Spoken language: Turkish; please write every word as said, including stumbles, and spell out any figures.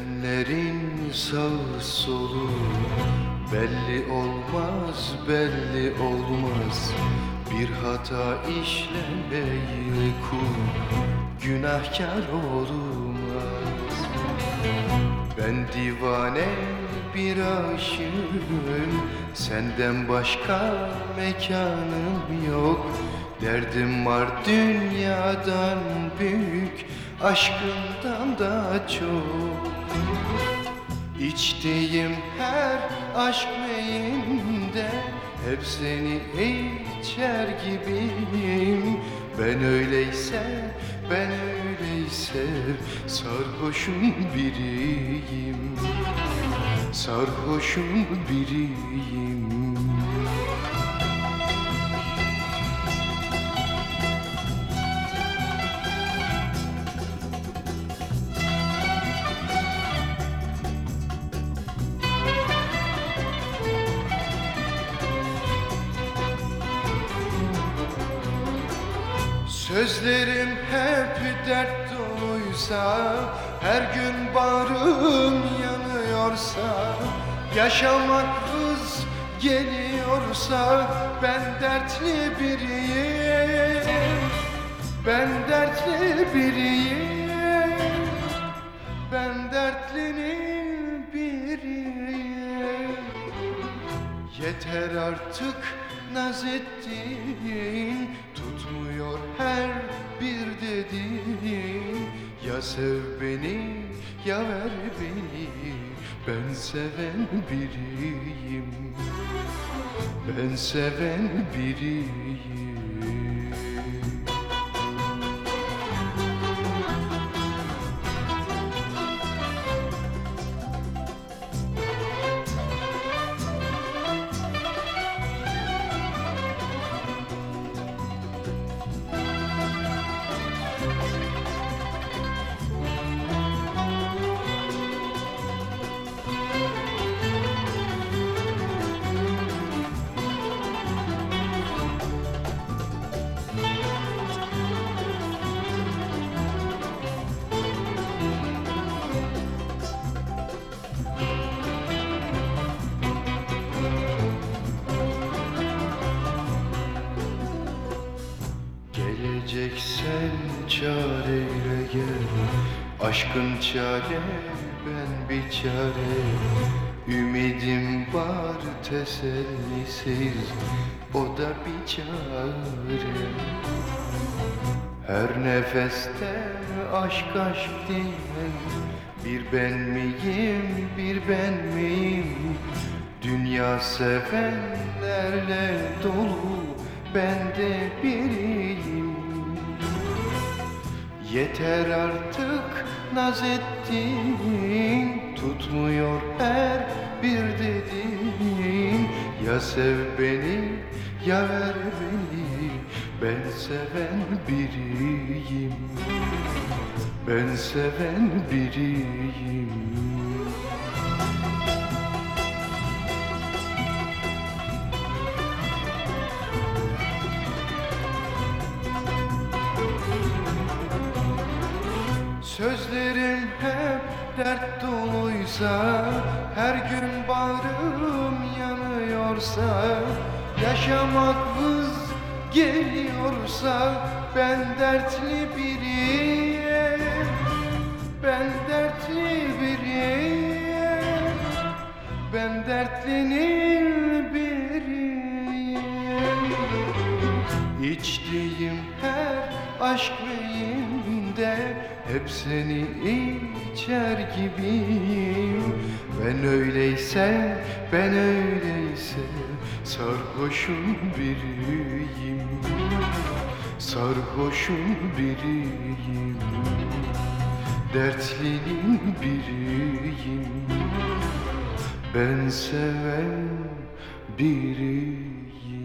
Sevenlerin sağ solu belli olmaz, belli olmaz. Bir hata işlemeye kul günahkar olmaz. Ben divane bir aşığım, senden başka mekanım yok. Derdim var dünyadan büyük, aşkından da çok. İçtiğim her aşk meyinde hep seni içer gibiyim. Ben öyleyse, ben öyleyse sarhoşun biriyim. Sarhoşun biriyim. Sözlerim hep dert doluysa, her gün bağrım yanıyorsa, yaşamak hız geliyorsa, ben dertli biriyim. Ben dertli biriyim. Ben dertlinin biriyim. Yeter artık naz ettiğin, tutmuyor her bir dediğin. Ya sev beni ya ver beni, ben seven biriyim. Ben seven biriyim. Geleceksen çareyle gel, aşkın çare, ben bir çare. Ümidim var tesellisiz, o da bir çare. Her nefeste aşk aşk diyen, bir ben miyim, bir ben miyim? Dünya sevenlerle dolu, ben de biriyim. Yeter artık naz ettiğin, tutmuyor her bir dediğin. Ya sev beni ya ver beni, ben seven biriyim. Ben seven biriyim. Sözlerim hep dert doluysa, her gün bağrım yanıyorsa, yaşamak vız geliyorsa, ben dertli biriyim. Ben dertli biriyim. Ben dertlinin biriyim. İçtiğim her aşk meyinde hep seni içer gibiyim. Ben öyleyse, ben öyleyse sarhoşun biriyim. Sarhoşun biriyim. Dertlinin biriyim. Ben seven biriyim.